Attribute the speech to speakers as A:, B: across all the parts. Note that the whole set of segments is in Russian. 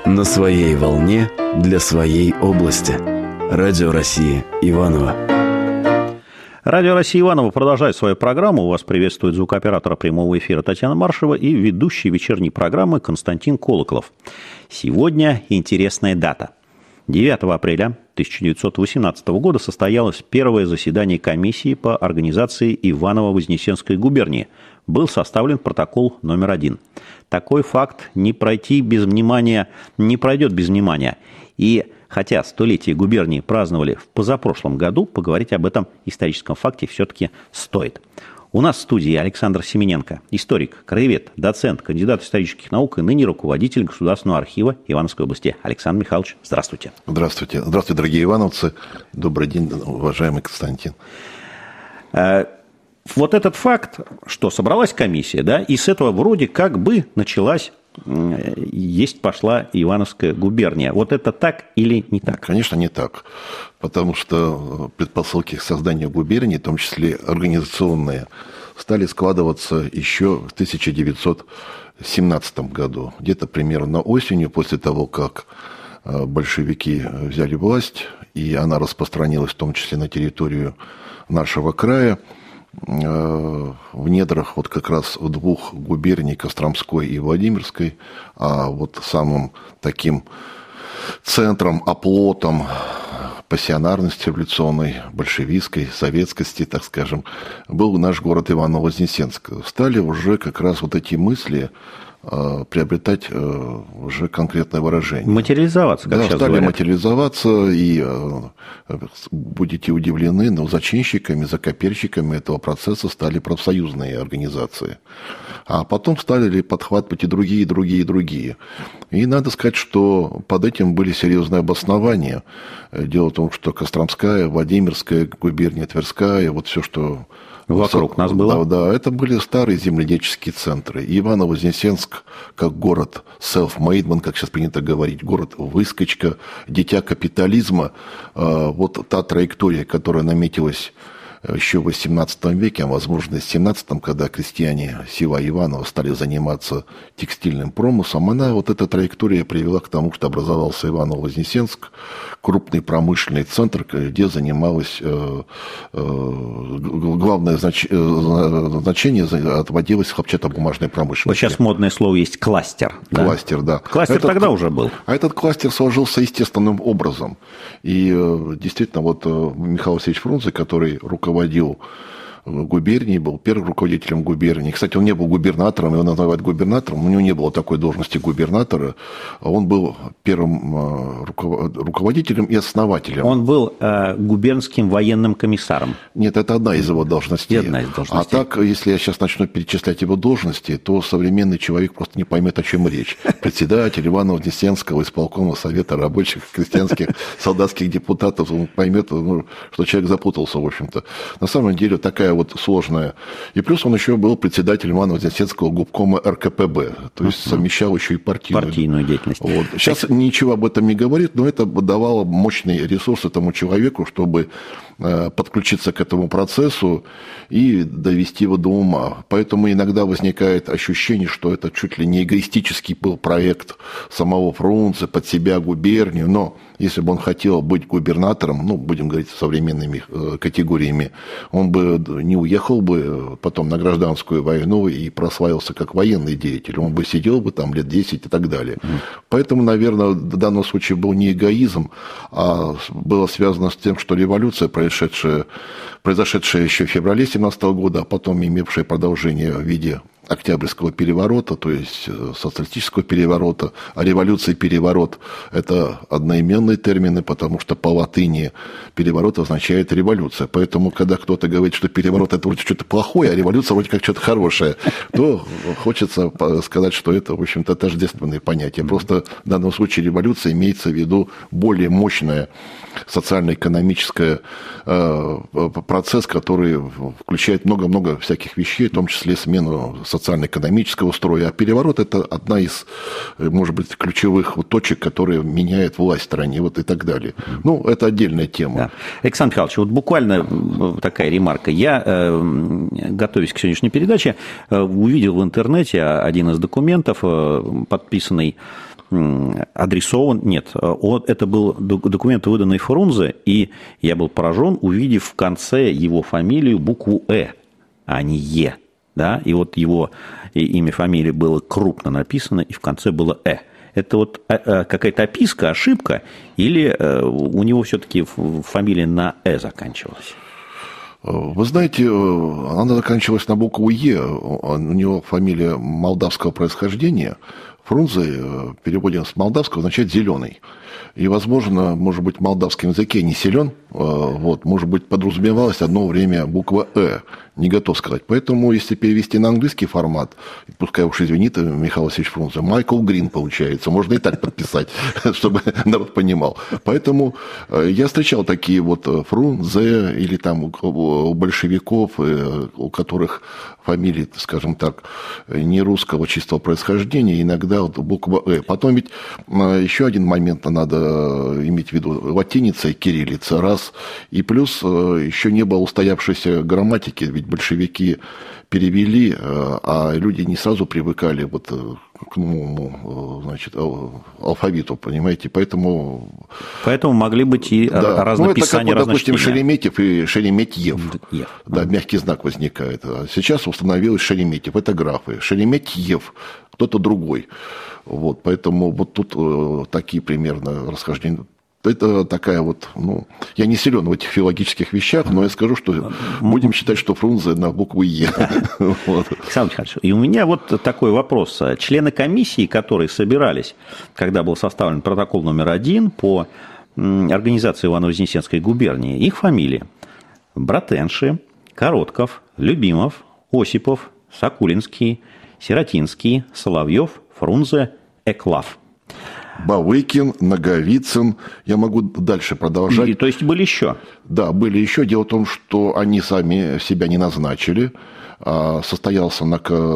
A: На своей волне для своей области. Радио России Иваново.
B: Радио России Иваново продолжает свою программу. Вас приветствует звукооператор прямого эфира Татьяна Маршева и ведущий вечерней программы Константин Колоколов. Сегодня интересная дата. 9 апреля 1918 года состоялось первое заседание комиссии по организации Иваново-Вознесенской губернии. Был составлен протокол номер 1. Такой факт не пройдет без внимания. И хотя столетие губернии праздновали в позапрошлом году, поговорить об этом историческом факте все-таки стоит. У нас в студии Александр Семененко, историк, краевед, доцент, кандидат исторических наук и ныне руководитель Государственного архива Ивановской области. Александр Михайлович, здравствуйте.
C: Здравствуйте. Здравствуйте, дорогие ивановцы. Добрый день, уважаемый Константин.
B: Вот этот факт, что собралась комиссия, да, и с этого вроде как бы началась, пошла Ивановская губерния. Вот это так или не так?
C: Конечно, не так. Потому что предпосылки к созданию губернии, в том числе организационные, стали складываться еще в 1917 году. Где-то примерно осенью, после того, как большевики взяли власть, и она распространилась в том числе на территорию нашего края, в недрах вот как раз в двух губерний, Костромской и Владимирской, а вот самым таким центром, оплотом пассионарности революционной, большевистской, советскости, так скажем, был наш город Иваново-Вознесенск. Стали уже как раз вот эти мысли приобретать уже конкретное выражение.
B: Материализоваться, как сейчас
C: стали
B: говорят.
C: материализоваться, и будете удивлены, но зачинщиками, закоперщиками этого процесса стали профсоюзные организации. А потом стали подхватывать и другие. И надо сказать, что под этим были серьезные обоснования. Дело в том, что Костромская, Владимирская губерния, Тверская, вот все, что
B: вокруг нас было.
C: Да, это были старые земледельческие центры. Иваново-Вознесенск, как город self-made, как сейчас принято говорить, город-выскочка, дитя капитализма. Вот та траектория, которая наметилась еще в XVIII веке, а возможно и в XVII, когда крестьяне села Иваново стали заниматься текстильным промыслом, вот эта траектория привела к тому, что образовался Иваново-Вознесенск, крупный промышленный центр, где занималось главное значение отводилось хлопчатобумажной промышленности.
B: Вот сейчас модное слово есть кластер.
C: Кластер, да.
B: Кластер тогда уже был.
C: А этот кластер сложился естественным образом. И действительно, вот Михаил Васильевич Фрунзе, который руководил губернией, был первым руководителем губернии. Кстати, он не был губернатором, его называют губернатором, у него не было такой должности губернатора, он был первым руководителем и основателем.
B: Он был губернским военным комиссаром.
C: Нет, это одна из его должностей. А так, если я сейчас начну перечислять его должности, то современный человек просто не поймет, о чем речь. Председатель Иваново-Вознесенского исполкома Совета рабочих, крестьянских, солдатских депутатов, он поймет, что человек запутался, в общем-то. На самом деле, такая вот сложная. И плюс он еще был председателем Иваново-Вознесенского губкома РКПБ, то есть совмещал еще и партийную деятельность. Вот. Сейчас ничего об этом не говорит, но это давало мощный ресурс этому человеку, чтобы подключиться к этому процессу и довести его до ума. Поэтому иногда возникает ощущение, что это чуть ли не эгоистический был проект самого Фрунзе под себя губернию, но если бы он хотел быть губернатором, будем говорить современными категориями, он бы не уехал бы потом на гражданскую войну и прославился как военный деятель. Он бы сидел бы там лет 10 и так далее. Поэтому, наверное, в данном случае был не эгоизм, а было связано с тем, что революция, произошедшая еще в феврале 1917 года, а потом имевшая продолжение в виде Октябрьского переворота, то есть социалистического переворота, а революция и переворот – это одноименные термины, потому что по латыни переворот означает революция. Поэтому, когда кто-то говорит, что переворот – это вроде что-то плохое, а революция вроде как что-то хорошее, то хочется сказать, что это, в общем-то, тождественные понятия. Просто в данном случае революция имеется в виду более мощная социально-экономический процесс, который включает много-много всяких вещей, в том числе смену социально-экономического строя. А переворот – это одна из, может быть, ключевых точек, которая меняет власть в стране, вот и так далее. Это отдельная тема.
B: Да. Александр Михайлович, вот буквально такая ремарка. Я, готовясь к сегодняшней передаче, увидел в интернете один из документов, подписанный адресован... Нет, это был документ, выданный Фрунзе, и я был поражен, увидев в конце его фамилию букву «Э», а не «Е». Да? И вот его имя, фамилия было крупно написано, и в конце было «Э». Это вот какая-то описка, ошибка, или у него все-таки фамилия на «Э» заканчивалась?
C: Вы знаете, она заканчивалась на букву «Е». У него фамилия молдавского происхождения. Фрунзе в переводе с молдавского означает «зеленый». И, возможно, может быть, в молдавском языке не силен, вот, может быть, подразумевалось одно время буква «Э», не готов сказать. Поэтому, если перевести на английский формат, пускай уж извинит Михаил Васильевич Фрунзе, Майкл Грин получается, можно и так подписать, чтобы народ понимал. Поэтому я встречал такие вот Фрунзе или там у большевиков, у которых фамилии, скажем так, не русского чистого происхождения, иногда вот буква «Э». Потом ведь еще один момент надо иметь в виду. Латиница и кириллица, раз. И плюс еще не было устоявшейся грамматики, ведь большевики перевели, а люди не сразу привыкали вот к новому, значит, алфавиту, понимаете, поэтому
B: могли быть и разнописания,
C: это как, допустим, Шереметьев и Шереметьев. Да, мягкий знак возникает. А сейчас установилось Шереметьев, это графы. Шереметьев, кто-то другой. Вот, поэтому вот тут такие примерно расхождения. Это такая вот, я не силен в этих филологических вещах, но я скажу, что будем считать, что Фрунзе на букву «Е».
B: Александр Михайлович, и у меня вот такой вопрос. Члены комиссии, которые собирались, когда был составлен протокол номер 1 по организации Ивано-Вознесенской губернии, их фамилии: Братенши, Коротков, Любимов, Осипов, Сокулинский, Сиротинский, Соловьев, Фрунзе, Эклав.
C: Бавыкин, Наговицын. Я могу дальше продолжать.
B: То есть были еще?
C: Да, были еще. Дело в том, что они сами себя не назначили. Состоялся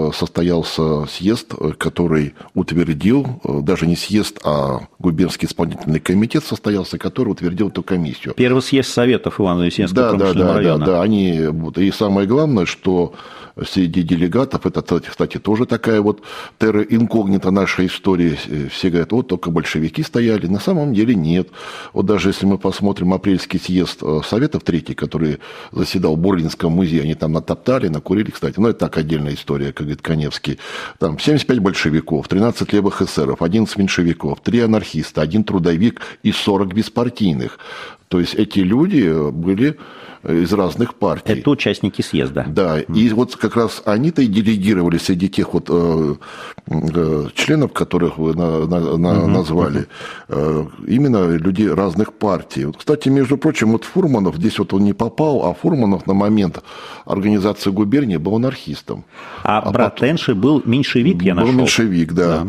C: съезд, который утвердил, даже не съезд, а губернский исполнительный комитет состоялся, который утвердил эту комиссию.
B: Первый съезд Советов Ивано-Вознесенского промышленного района.
C: Да, они, и самое главное, что среди делегатов, это, кстати, тоже такая вот терра инкогнита нашей истории, все говорят, вот только большевики стояли, на самом деле нет. Вот даже если мы посмотрим апрельский съезд Советов III, который заседал в Бурлинском музее, они там натоптали, накурили, кстати, это так отдельная история, как говорит Каневский, там 75 большевиков, 13 левых эсеров, 11 меньшевиков, 3 анархиста, 1 трудовик и 40 беспартийных. То есть эти люди были из разных партий.
B: Это участники съезда.
C: Да, и вот как раз они-то и делегировали среди тех вот членов, которых вы назвали, именно людей разных партий. Вот, кстати, между прочим, вот Фурманов, здесь вот он не попал, а Фурманов на момент организации губернии был анархистом.
B: А Братенши был меньшевик, я нашел.
C: Был меньшевик, да.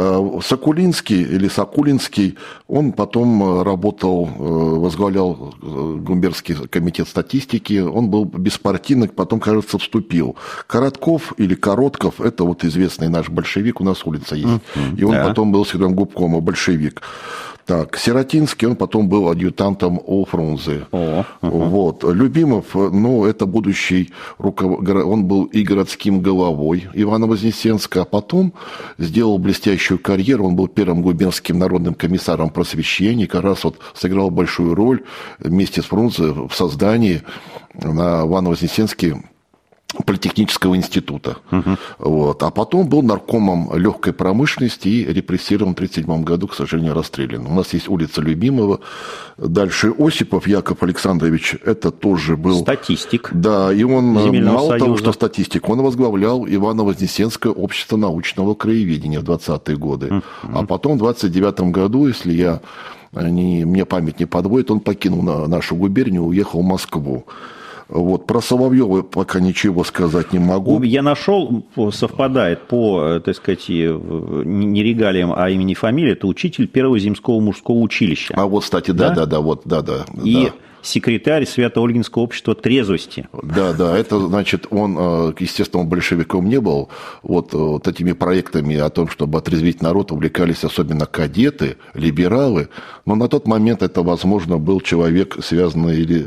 C: Сокулинский, он потом работал, возглавлял губернский комитет статистики, он был беспартийный, потом, кажется, вступил. Коротков или Коротков, это вот известный наш большевик, у нас улица есть, и он потом был секретарем губкома, большевик. Так, Сиротинский, он потом был адъютантом у Фрунзе. Вот. Любимов, это будущий он был и городским головой Ивано-Вознесенска, а потом сделал блестящую карьеру, он был первым губернским народным комиссаром просвещения, как раз вот сыграл большую роль вместе с Фрунзе в создании на Ивано-Вознесенске политехнического института. Вот. А потом был наркомом легкой промышленности и репрессирован в 1937 году, к сожалению, расстрелян. У нас есть улица Любимого. Дальше Осипов Яков Александрович, это тоже был...
B: Статистик.
C: Да, и он, мало того, что статистик, он возглавлял Ивано-Вознесенское общество научного краеведения в 20-е годы. А потом в 1929 году, если мне память не подводит, он покинул нашу губернию, уехал в Москву. Вот. Про Соловьева пока ничего сказать не могу.
B: Я нашел, совпадает по, так сказать, не регалиям, а имени, фамилии. Это учитель первого земского мужского училища.
C: А вот, кстати, да.
B: И секретарь Свято-Ольгинского общества трезвости.
C: Да, это значит, он, естественно, большевиком не был. Вот этими проектами о том, чтобы отрезвить народ, увлекались особенно кадеты, либералы. Но на тот момент это, возможно, был человек, связанный или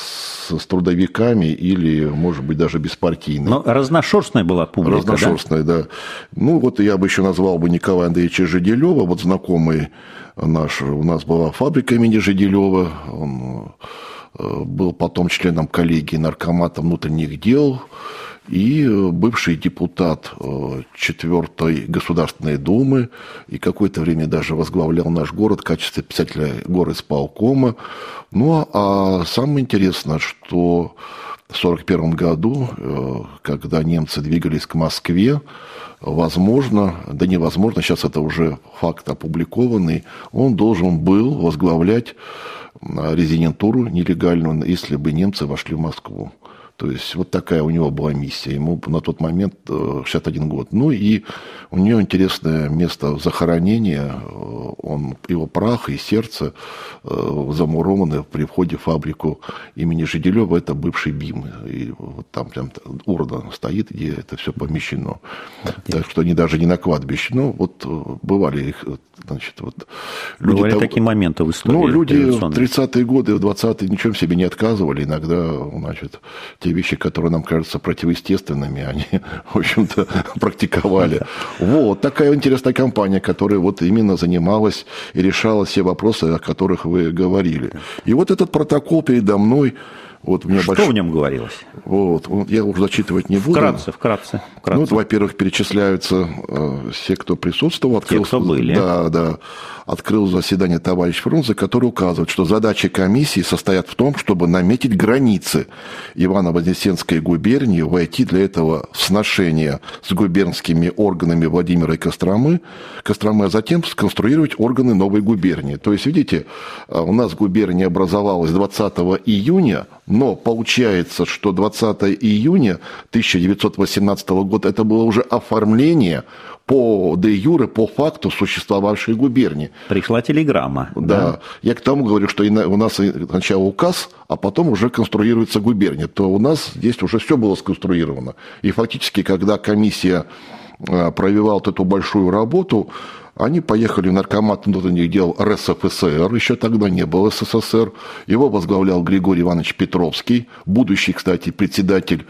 C: с трудовиками, или, может быть, даже беспартийный.
B: Но разношерстная была публика,
C: разношерстная, да? Ну, вот я бы еще назвал бы Николая Андреевича Жиделева, вот знакомый наш. У нас была фабрика имени Жиделева, он был потом членом коллегии наркомата внутренних дел и бывший депутат 4-й Государственной Думы, и какое-то время даже возглавлял наш город в качестве председателя горисполкома. Ну, а самое интересное, что в 1941 году, когда немцы двигались к Москве, возможно, да невозможно, сейчас это уже факт опубликованный, он должен был возглавлять резидентуру нелегальную, если бы немцы вошли в Москву. То есть вот такая у него была миссия. Ему на тот момент 61 год. Ну и у него интересное место захоронения. Его прах и сердце замурованы при входе в фабрику имени Жиделева. Это бывший БИМ. И вот там прям урна стоит, где это все помещено. Так что они даже не на кладбище. Ну вот бывали их, значит, вот люди.
B: Бывали такие моменты в истории.
C: Ну, люди в 30-е годы, в 20-е ничем себе не отказывали. Иногда, значит, те вещи, которые нам кажутся противоестественными, они, в общем-то, практиковали. Вот такая интересная компания, которая вот именно занималась и решала все вопросы, о которых вы говорили. И вот этот протокол передо мной. Вот
B: что в нем говорилось?
C: Вот, я уже зачитывать не буду.
B: Вкратце.
C: Ну, во-первых, перечисляются все, кто присутствовал.
B: Те, кто были.
C: Да. Открыл заседание товарищ Фрунзе, который указывает, что задачи комиссии состоят в том, чтобы наметить границы Ивано-Вознесенской губернии, войти для этого в сношение с губернскими органами Владимира и Костромы, а затем сконструировать органы новой губернии. То есть, видите, у нас губерния образовалась 20 июня, но получается, что 20 июня 1918 года это было уже оформление по де-юре, по факту существовавшей губернии.
B: Пришла телеграмма.
C: Да. Я к тому говорю, что у нас сначала указ, а потом уже конструируется губерния. То у нас здесь уже все было сконструировано. И фактически, когда комиссия провела вот эту большую работу, они поехали в наркомат внутренних дел РСФСР, еще тогда не было СССР. Его возглавлял Григорий Иванович Петровский, будущий, кстати, председатель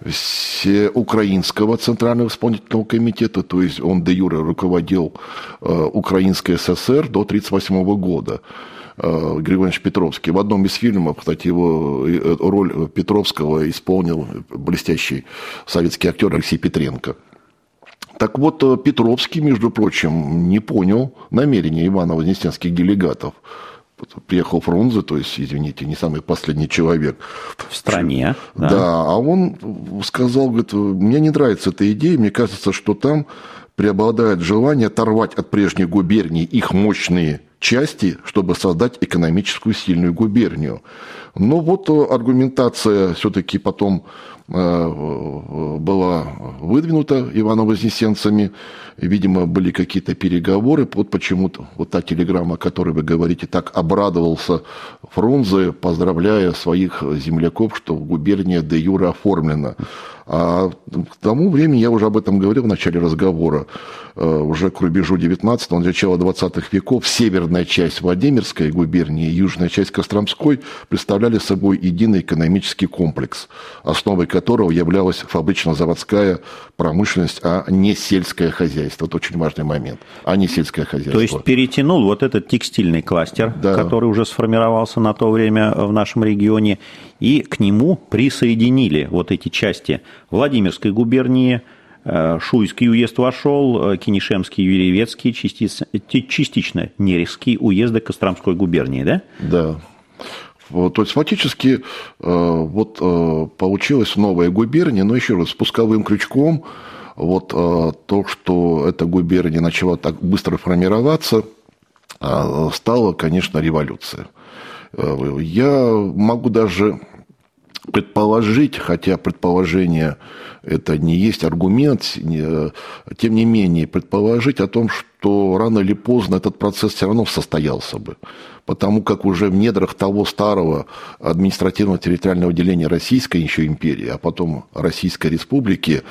C: Всеукраинского Центрального исполнительного комитета, то есть он де-юре руководил Украинской ССР до 1938 года. Григорий Иванович Петровский. В одном из фильмов, кстати, его роль Петровского исполнил блестящий советский актер Алексей Петренко. Так вот, Петровский, между прочим, не понял намерения ивано-вознесенских делегатов. Приехал Фрунзе, то есть, извините, не самый последний человек
B: в стране.
C: Да, а он сказал, говорит, мне не нравится эта идея, мне кажется, что там преобладает желание оторвать от прежних губерний их мощные части, чтобы создать экономическую сильную губернию. Но вот аргументация все-таки потом была выдвинута ивано-вознесенцами. Видимо, были какие-то переговоры. Вот почему-то вот та телеграмма, о которой вы говорите, так обрадовался Фрунзе, поздравляя своих земляков, что губерния де-юре оформлена. А к тому времени, я уже об этом говорил в начале разговора, уже к рубежу 19-го, начала 20-х веков, северная часть Владимирской губернии и южная часть Костромской представляли собой единый экономический комплекс, основой которого являлась фабрично-заводская промышленность, а не сельское хозяйство. Это очень важный момент, а не сельское хозяйство.
B: То есть перетянул вот этот текстильный кластер, да, который уже сформировался на то время в нашем регионе, и к нему присоединили вот эти части Владимирской губернии. Шуйский уезд вошел, Кинешемский, Юрьевецкий, частично Нерехский уезды Костромской губернии, да?
C: Да. То есть фактически вот получилась новая губерния, но еще раз, спусковым крючком вот то, что эта губерния начала так быстро формироваться, стала, конечно, революция. Я могу даже предположить, хотя предположение это не есть аргумент, тем не менее, предположить о том, то рано или поздно этот процесс все равно состоялся бы. Потому как уже в недрах того старого административно-территориального деления Российской еще империи, а потом Российской Республики,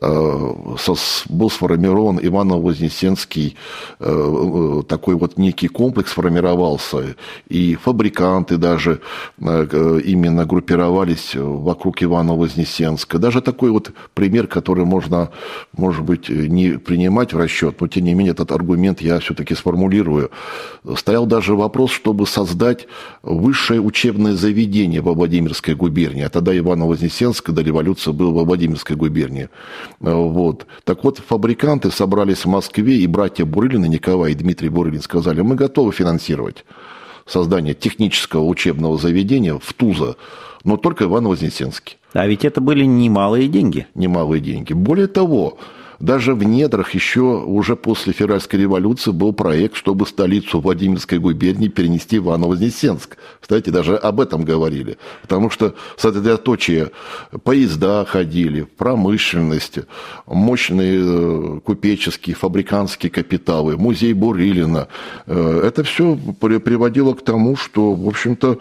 C: был сформирован Иваново-Вознесенский, такой вот некий комплекс формировался, и фабриканты даже именно группировались вокруг Иваново-Вознесенска. Даже такой вот пример, который можно, может быть, не принимать в расчет, но тем не менее этот аргумент я все-таки сформулирую. Стоял даже вопрос, чтобы создать высшее учебное заведение во Владимирской губернии. А тогда Иваново-Вознесенск до революции был во Владимирской губернии. Вот. Так вот, фабриканты собрались в Москве, и братья Бурылины, Николай и Дмитрий Бурылин, сказали: мы готовы финансировать создание технического учебного заведения в Туза, но только Иваново-Вознесенске.
B: А ведь это были немалые деньги.
C: Немалые деньги. Более того, даже в недрах еще уже после Февральской революции был проект, чтобы столицу Владимирской губернии перенести в Иваново-Вознесенск. Кстати, даже об этом говорили. Потому что сосредоточие поезда ходили, промышленность, мощные купеческие, фабрикантские капиталы, музей Бурылина. Это все приводило к тому, что, в общем-то,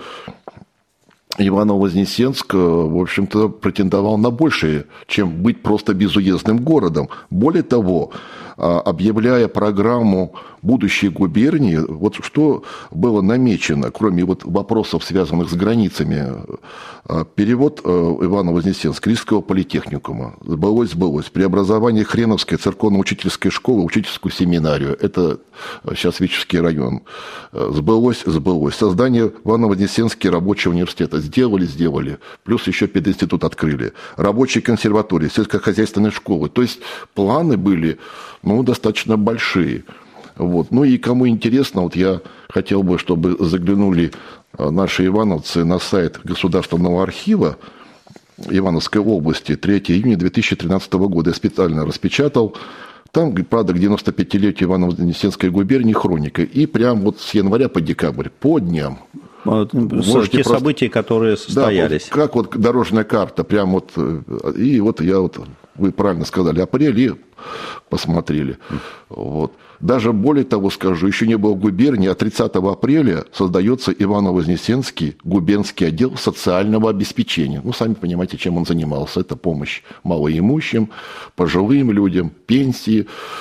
C: Иваново-Вознесенск, в общем-то, претендовал на большее, чем быть просто безуездным городом. Более того, объявляя программу будущей губернии, вот что было намечено, кроме вот вопросов, связанных с границами, перевод Иваново-Вознесенска Рижского политехникума, сбылось. Преобразование Хреновской церковно-учительской школы в учительскую семинарию, это сейчас Витебский район, сбылось. Создание Иваново-Вознесенский рабочего университета сделали, плюс еще пединститут открыли, рабочие консерватории, сельскохозяйственные школы, то есть планы были, достаточно большие. Вот. Ну и кому интересно, вот я хотел бы, чтобы заглянули наши ивановцы на сайт Государственного архива Ивановской области 3 июня 2013 года. Я специально распечатал. Там, правда, к 95-летию Иваново-Вознесенской губернии хроника. И прям вот с января по декабрь, по дням.
B: Те события, которые состоялись.
C: Да, как вот дорожная карта, прям вот, и вот я вот, вы правильно сказали, апрель, и посмотрели. Вот. Даже более того скажу, еще не было губернии, а 30 апреля создается Иваново-Вознесенский губернский отдел социального обеспечения. Сами понимаете, чем он занимался. Это помощь малоимущим, пожилым людям, пенсии,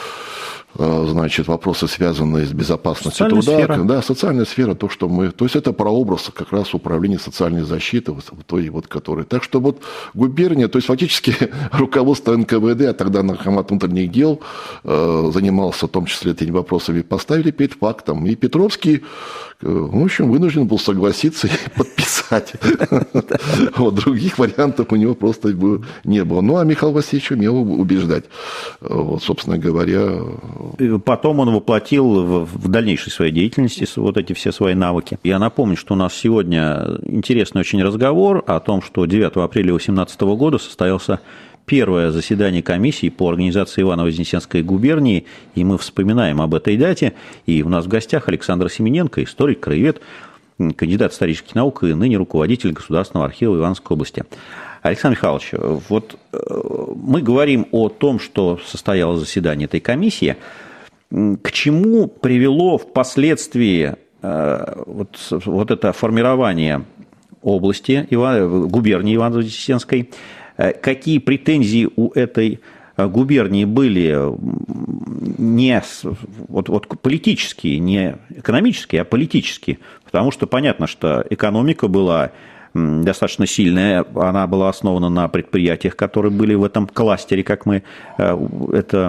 C: значит, вопросы, связанные с безопасностью труда. Сфера. Да, социальная сфера, то, что мы... То есть это прообраз как раз управления социальной защиты, той вот, который... Так что вот губерния, то есть фактически руководство НКВД, а тогда Наркомат внутренних дел занимался в том числе этими вопросами, поставили перед фактом. И Петровский, в общем, вынужден был согласиться и подписать. Других вариантов у него просто не было. А Михаил Васильевич умел убеждать. Собственно говоря...
B: Потом он воплотил в дальнейшей своей деятельности вот эти все свои навыки. Я напомню, что у нас сегодня интересный очень разговор о том, что 9 апреля 2018 года состоялся первое заседание комиссии по организации Иваново-Вознесенской губернии, и мы вспоминаем об этой дате. И у нас в гостях Александр Семененко, историк, краевед, кандидат исторических наук и ныне руководитель Государственного архива Ивановской области. Александр Михайлович, вот мы говорим о том, что состоялось заседание этой комиссии. К чему привело впоследствии вот это формирование области, губернии Иваново-Вознесенской? Какие претензии у этой губернии были не политические, не экономические, а политические? Потому что понятно, что экономика была достаточно сильная, она была основана на предприятиях, которые были в этом кластере, как мы это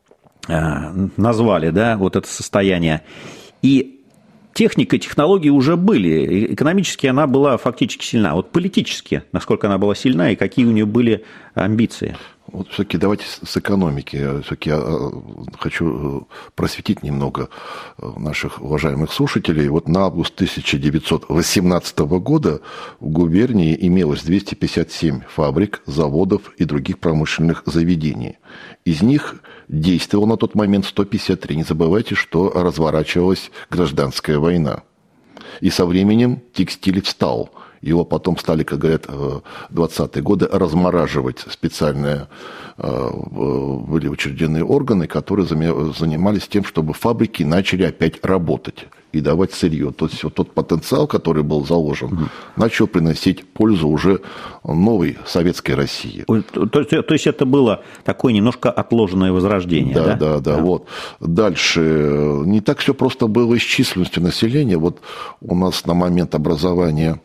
B: назвали, да, вот это состояние. И техника и технологии уже были. Экономически она была фактически сильна. Вот политически, насколько она была сильна и какие у нее были амбиции?
C: Вот все-таки давайте с экономики. Все-таки я хочу просветить немного наших уважаемых слушателей. Вот на август 1918 года в губернии имелось 257 фабрик, заводов и других промышленных заведений. Из них действовало на тот момент 153. Не забывайте, что разворачивалась гражданская война. И со временем текстиль встал. Его потом стали, как говорят, в 20-е годы размораживать. Специальные были учреждены органы, которые занимались тем, чтобы фабрики начали опять работать и давать сырье. То есть вот тот потенциал, который был заложен, начал приносить пользу уже новой советской России.
B: То есть это было такое немножко отложенное возрождение, да?
C: Да. Вот. Дальше. Не так все просто было и с численностью населения. Вот у нас на момент образования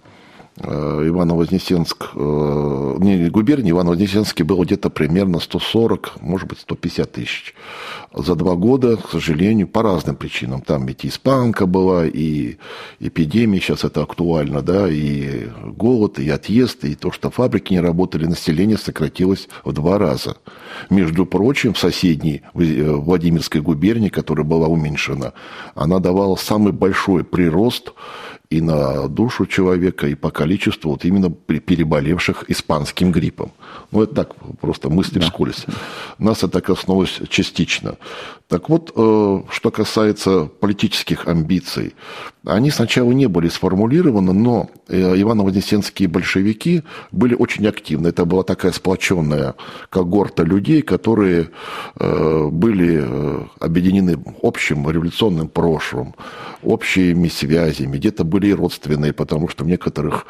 C: Ивано-Вознесенск, губернии Ивано-Вознесенске было где-то примерно 140, может быть, 150 тысяч. За 2 года, к сожалению, по разным причинам. Там ведь и испанка была, и эпидемия, сейчас это актуально, да, и голод, и отъезд, и то, что фабрики не работали, население сократилось в 2 раза. Между прочим, в соседней Владимирской губернии, которая была уменьшена, она давала самый большой прирост и на душу человека, и по количеству вот именно переболевших испанским гриппом. Ну, это так, просто мысли вскользь. Нас это коснулось частично. Так вот, что касается политических амбиций, они сначала не были сформулированы, но ивано-вознесенские большевики были очень активны. Это была такая сплоченная когорта людей, которые были объединены общим революционным прошлым, общими связями, где-то были и родственные, потому что в некоторых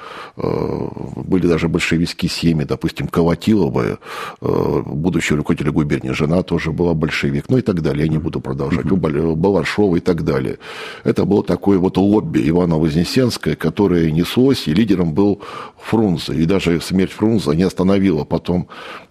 C: были даже большевистские семьи, допустим, Колотилова, будущий руководитель губернии, жена тоже была большевик, ну и так далее, я не буду продолжать, Балашова и так далее. Это было такое вот лобби Ивано-Вознесенское, которое неслось, и лидером был Фрунзе, и даже смерть Фрунзе не остановила потом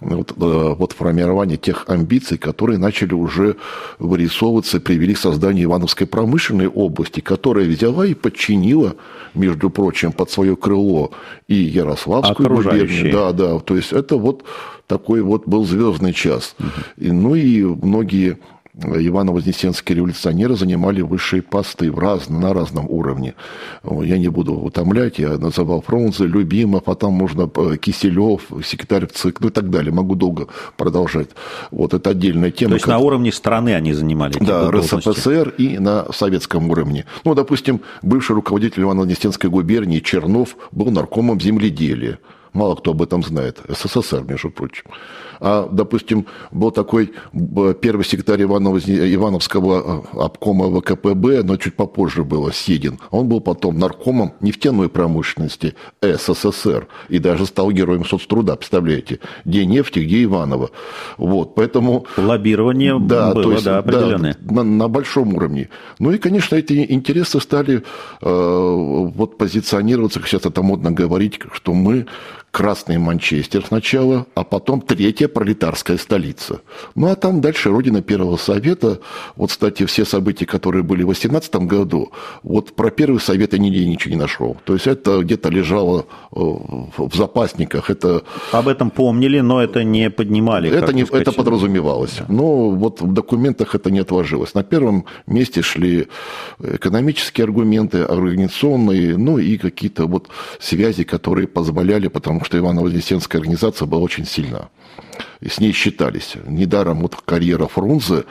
C: вот формирование тех амбиций, которые начали уже вырисовываться и привели к созданию Ивановской промышленной области, которая взяла и подчинила, между прочим, под свое крыло и Ярославскую губернию. Да, то есть это вот такой вот был звездный час. Ну и многие ивано-вознесенские революционеры занимали высшие посты на разном уровне. Я не буду утомлять, я называл Фрунзе, Любимов, а там можно Киселев, секретарь ЦИК, ну и так далее. Могу долго продолжать. Вот это отдельная тема.
B: То есть на уровне страны они занимали эти должности?
C: РСФСР и на советском уровне. Ну, допустим, бывший руководитель Ивано-Вознесенской губернии Чернов был наркомом земледелия. Мало кто об этом знает. СССР, между прочим. А, допустим, был такой первый секретарь Ивановского обкома ВКПБ, но чуть попозже было, Седин. Он был потом наркомом нефтяной промышленности СССР и даже стал героем соцтруда, представляете? Где нефть, где Иваново. Вот, поэтому...
B: Лоббирование было, определенное.
C: Да, на большом уровне. Ну и, конечно, эти интересы стали вот позиционироваться, сейчас это модно говорить, что мы Красный Манчестер сначала, а потом третья пролетарская столица. Ну, а там дальше родина Первого Совета. Вот, кстати, все события, которые были в 18 году, вот про Первый Совет я нигде ничего не нашел. То есть это где-то лежало в запасниках. Это...
B: Об этом помнили, но это не поднимали.
C: Это подразумевалось. Но вот в документах это не отложилось. На первом месте шли экономические аргументы, организационные, ну и какие-то вот связи, которые позволяли, потому что Ивано-Вознесенская организация была очень сильна. И с ней считались. Недаром вот карьера Фрунзе,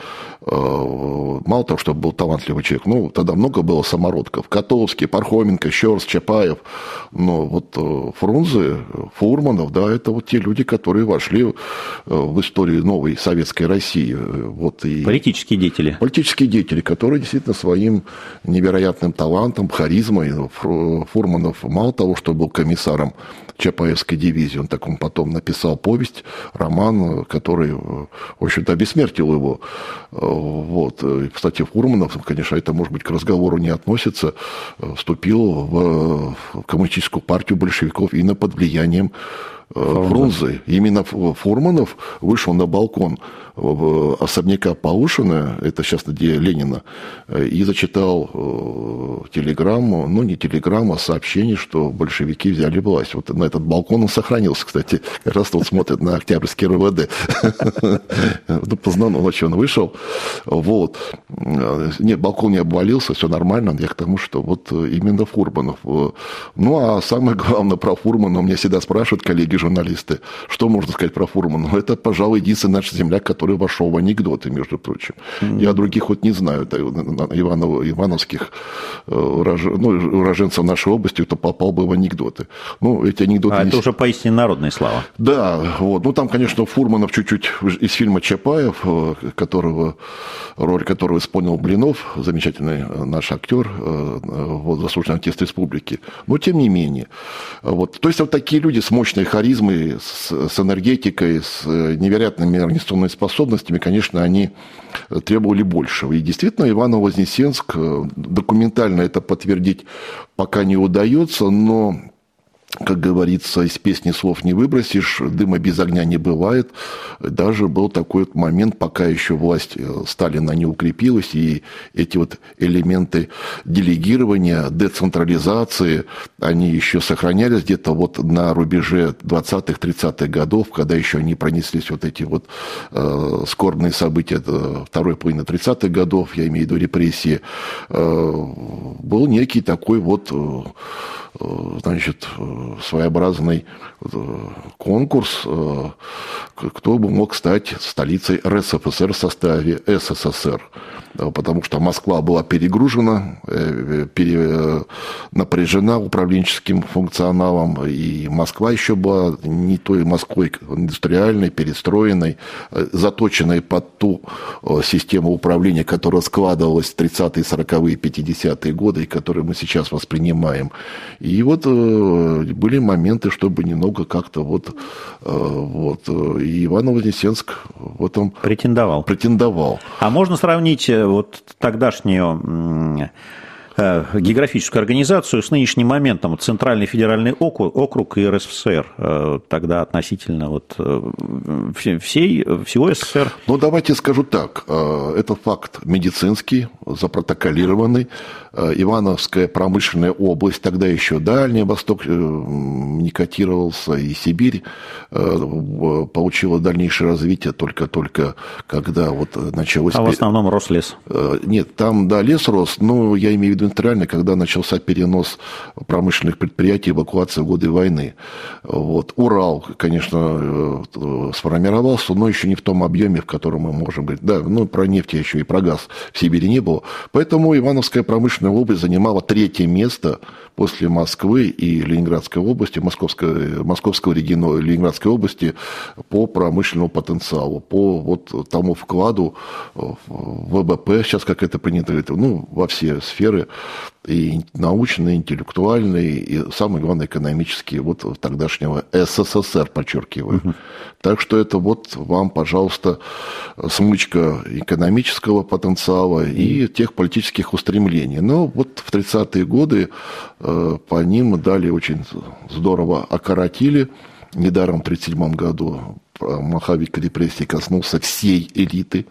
C: мало того, что был талантливый человек, ну, тогда много было самородков. Котовский, Пархоменко, Щерс, Чапаев. Но вот Фрунзе, Фурманов, да, это вот те люди, которые вошли в историю новой советской России. Вот, и
B: политические деятели.
C: Политические деятели, которые действительно своим невероятным талантом, харизмой. Фурманов мало того, что был комиссаром Чапаевской дивизии, он так он потом написал повесть, роман, который, в общем-то, обессмертил его. Вот. И, кстати, Фурманов, конечно, это, может быть, к разговору не относится, вступил в коммунистическую партию большевиков именно под влиянием Фрунзе. Именно Фурманов вышел на балкон особняка Полушина, это сейчас где Ленина, и зачитал телеграмму, ну не телеграмму, а сообщение, что большевики взяли власть. Вот на этот балкон он сохранился, кстати, как раз тут смотрит на Октябрьский РВД. Ну, поздно ночью он вышел. Вот. Нет, балкон не обвалился, все нормально. Я к тому, что вот именно Фурманов. Ну, а самое главное про Фурмана, меня всегда спрашивают коллеги, журналисты. Что можно сказать про Фурмана? Ну, это, пожалуй, единственный наш земляк, который вошел в анекдоты, между прочим. Я других вот не знаю, ивановских уроженцев нашей области, кто попал бы в анекдоты. Ну, эти анекдоты...
B: это уже поистине народная слава.
C: Да, вот. Ну, там, конечно, Фурманов чуть-чуть из фильма «Чапаев», роль которого исполнил Блинов, замечательный наш актер, заслуженный артист республики. Но, тем не менее. Вот. То есть, вот такие люди с мощной харизмой, с энергетикой, с невероятными организационными способностями, конечно, они требовали большего. И действительно, Иваново-Вознесенск, документально это подтвердить пока не удается, но, как говорится, из песни слов не выбросишь, дыма без огня не бывает. Даже был такой вот момент, пока еще власть Сталина не укрепилась, и эти вот элементы делегирования, децентрализации, они еще сохранялись где-то вот на рубеже 20-30-х годов, когда еще не пронеслись вот эти вот скорбные события второй половины 30-х годов, я имею в виду репрессии. Был некий такой вот, значит, своеобразный конкурс, кто бы мог стать столицей РСФСР в составе СССР. Потому что Москва была перегружена, напряжена управленческим функционалом, и Москва еще была не той Москвой индустриальной, перестроенной, заточенной под ту систему управления, которая складывалась в 30-е, 40-е, 50-е годы, и которую мы сейчас воспринимаем. И вот были моменты, чтобы немного как-то и Иваново-Вознесенск в этом претендовал.
B: А можно сравнить вот тогдашнюю географическую организацию с нынешним моментом, Центральный федеральный округ и РСФСР, тогда относительно всего СССР?
C: Ну, давайте скажу так. Это факт медицинский, запротоколированный. Ивановская промышленная область, тогда еще Дальний Восток не котировался, и Сибирь получила дальнейшее развитие только когда вот началось...
B: А в основном рос лес?
C: Нет, там, да, лес рос, но я имею в виду индустриально, когда начался перенос промышленных предприятий, эвакуация в годы войны. Вот. Урал, конечно, сформировался, но еще не в том объеме, в котором мы можем говорить. Да, ну, про нефть еще и про газ в Сибири не было. Поэтому Ивановская промышленная область занимала 3-е место после Москвы и Ленинградской области, Московского региона Ленинградской области по промышленному потенциалу, по вот тому вкладу в ВВП, сейчас как это принято говорить, ну, во все сферы, и научные, интеллектуальные, и, самое главное, экономические, вот тогдашнего СССР, подчеркиваю. Так что это вот вам, пожалуйста, смычка экономического потенциала и тех политических устремлений. Но вот в 30-е годы по ним дали очень здорово окоротили. Недаром в 1937 году маховик репрессий коснулся всей элиты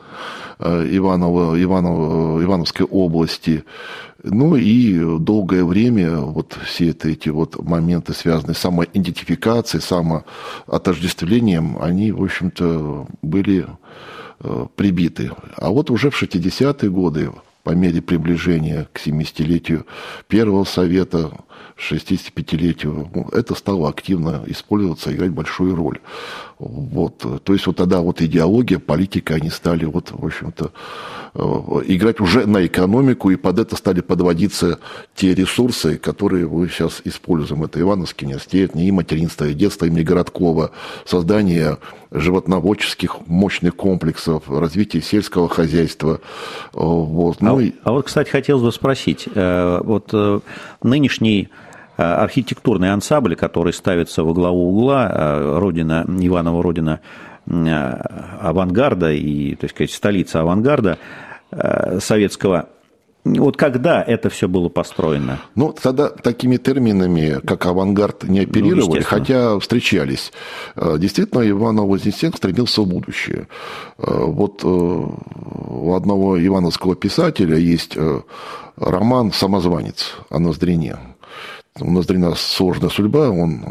C: Ивановской области. Ну и долгое время вот все эти вот моменты, связанные с самоидентификацией, самоотождествлением, они, в общем-то, были прибиты. А вот уже в 60-е годы, по мере приближения к 70-летию Первого Совета, 65-летию, это стало активно использоваться, играть большую роль. Вот. То есть вот тогда вот идеология, политика, они стали вот, в общем-то, играть уже на экономику, и под это стали подводиться те ресурсы, которые мы сейчас используем. Это Ивановский университет, НИИ материнства и детства имени Городкова, создание животноводческих мощных комплексов, развитие сельского хозяйства. Вот.
B: Вот, кстати, хотелось бы спросить, вот нынешний архитектурный ансамбль, который ставится во главу угла, родина Иванова, родина авангарда и, так сказать, столица авангарда советского. Вот когда это все было построено?
C: Ну, тогда такими терминами, как авангард, не оперировали, хотя встречались. Действительно, Иваново-Вознесенск стремился в будущее. Вот у одного ивановского писателя есть роман «Самозванец» о Ноздрине. у Ноздрина сложная судьба, он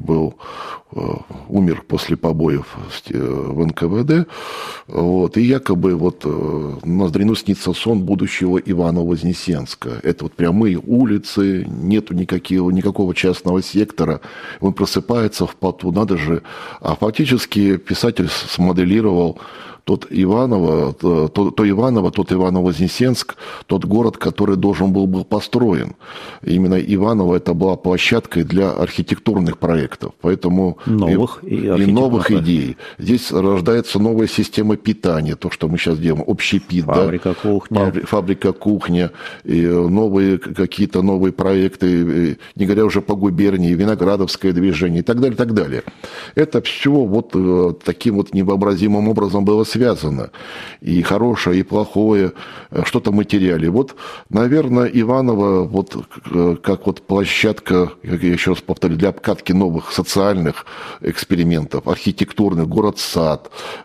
C: умер после побоев в НКВД, вот, и якобы вот Ноздрину снится сон будущего Иваново-Вознесенска. Это вот прямые улицы, нету никакого частного сектора, он просыпается в поту, надо же, а фактически писатель смоделировал тот Иваново-Вознесенск, тот город, который должен был построен. Именно Иваново это была площадкой для архитектурных проектов, поэтому новых идей. Здесь рождается новая система питания, то, что мы сейчас делаем, общепит, фабрика кухня, и какие-то новые проекты, не говоря уже по губернии, Виноградовское движение и так далее, и так далее. Это все вот таким вот невообразимым образом было связано. И хорошее, и плохое, что-то мы теряли. Вот, наверное, Иваново вот как вот площадка, как я еще раз повторю, для обкатки новых социальных экспериментов, архитектурных, город-сад,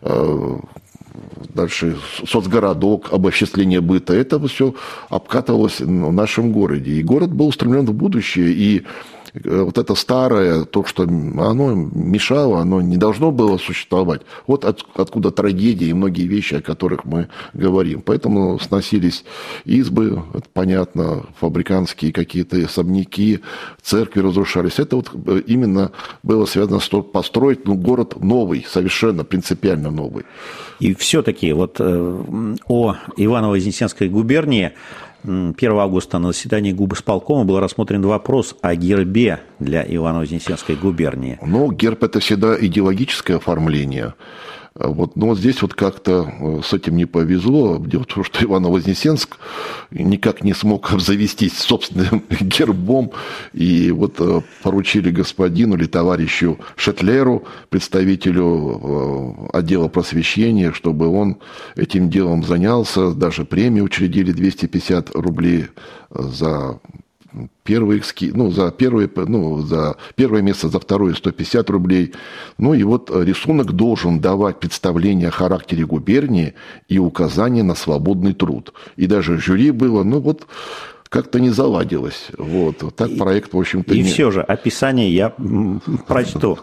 C: дальше соцгородок, обобществление быта. Это все обкатывалось в нашем городе. И город был устремлен в будущее. И вот это старое, то, что оно мешало, оно не должно было существовать. Вот откуда трагедия и многие вещи, о которых мы говорим. Поэтому сносились избы, это понятно, фабрикантские какие-то особняки, церкви разрушались. Это вот именно было связано с тем, построить город новый, совершенно принципиально новый.
B: И все-таки вот о Иваново-Вознесенской губернии 1 августа на заседании губисполкома был рассмотрен вопрос о гербе для Иваново-Вознесенской губернии.
C: Ну, герб – это всегда идеологическое оформление. Вот, но вот здесь вот как-то с этим не повезло. Дело в том, что Иваново-Вознесенск никак не смог обзавестись собственным гербом. И вот поручили господину или товарищу Шетлеру, представителю отдела просвещения, чтобы он этим делом занялся. Даже премию учредили 250 рублей за первое место, за второе 150 рублей. Ну и вот рисунок должен давать представление о характере губернии и указание на свободный труд. И даже жюри было, как-то не заладилось. Вот так проект, в общем-то,
B: и все же описание я прочту.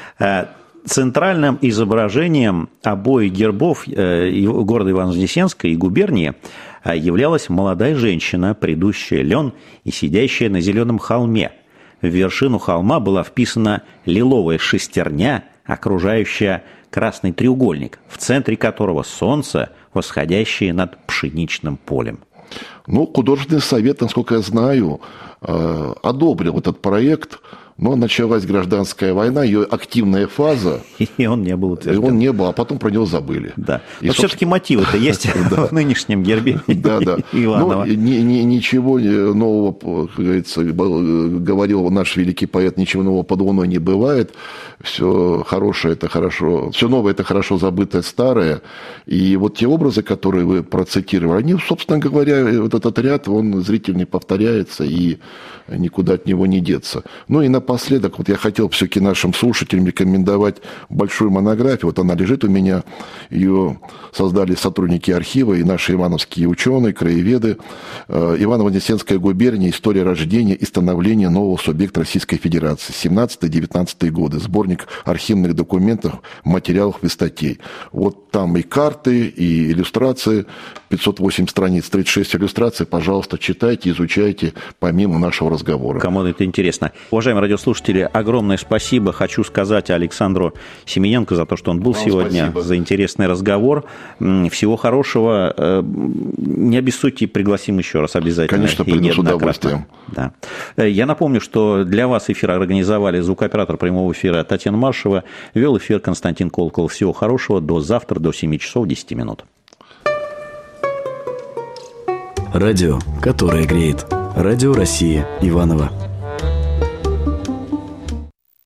B: Центральным изображением обоих гербов города Иваново-Вознесенска и губернии являлась молодая женщина, придущая лен и сидящая на зеленом холме. В вершину холма была вписана лиловая шестерня, окружающая красный треугольник, в центре которого солнце, восходящее над пшеничным полем.
C: Художественный совет, насколько я знаю, одобрил этот проект, но началась гражданская война, ее активная фаза.
B: И он не был утвержден.
C: И он не был, а потом про него забыли.
B: Да. Но все-таки мотивы-то есть в нынешнем гербе Иванова.
C: Ничего нового, как говорится, говорил наш великий поэт, ничего нового под луной не бывает. Все хорошее – это хорошо, все новое – это хорошо забытое старое. И вот те образы, которые вы процитировали, они, собственно говоря, вот этот ряд, он зрительный повторяется, и никуда от него не деться. И напоследок, вот я хотел все-таки нашим слушателям рекомендовать большую монографию. Вот она лежит у меня, ее создали сотрудники архива и наши ивановские ученые, краеведы. Иваново-Вознесенская губерния. История рождения и становления нового субъекта Российской Федерации. 17-19 годы. Сборник архивных документов, материалов и статей. Вот там и карты, и иллюстрации. 508 страниц, 36 иллюстраций. Пожалуйста, читайте, изучайте, помимо нашего разговора.
B: Кому это интересно. Уважаемые радиослушатели, огромное спасибо. Хочу сказать Александру Семененко за то, что он был сегодня, спасибо за интересный разговор. Всего хорошего. Не обессудьте, пригласим еще раз обязательно.
C: Конечно, приду с удовольствием.
B: Да. Я напомню, что для вас эфир организовали звукооператор прямого эфира Татьяна Маршева, вел эфир Константин Колоколов. Всего хорошего. До завтра, до 7 часов 10 минут.
A: Радио, которое греет. Радио России Иваново.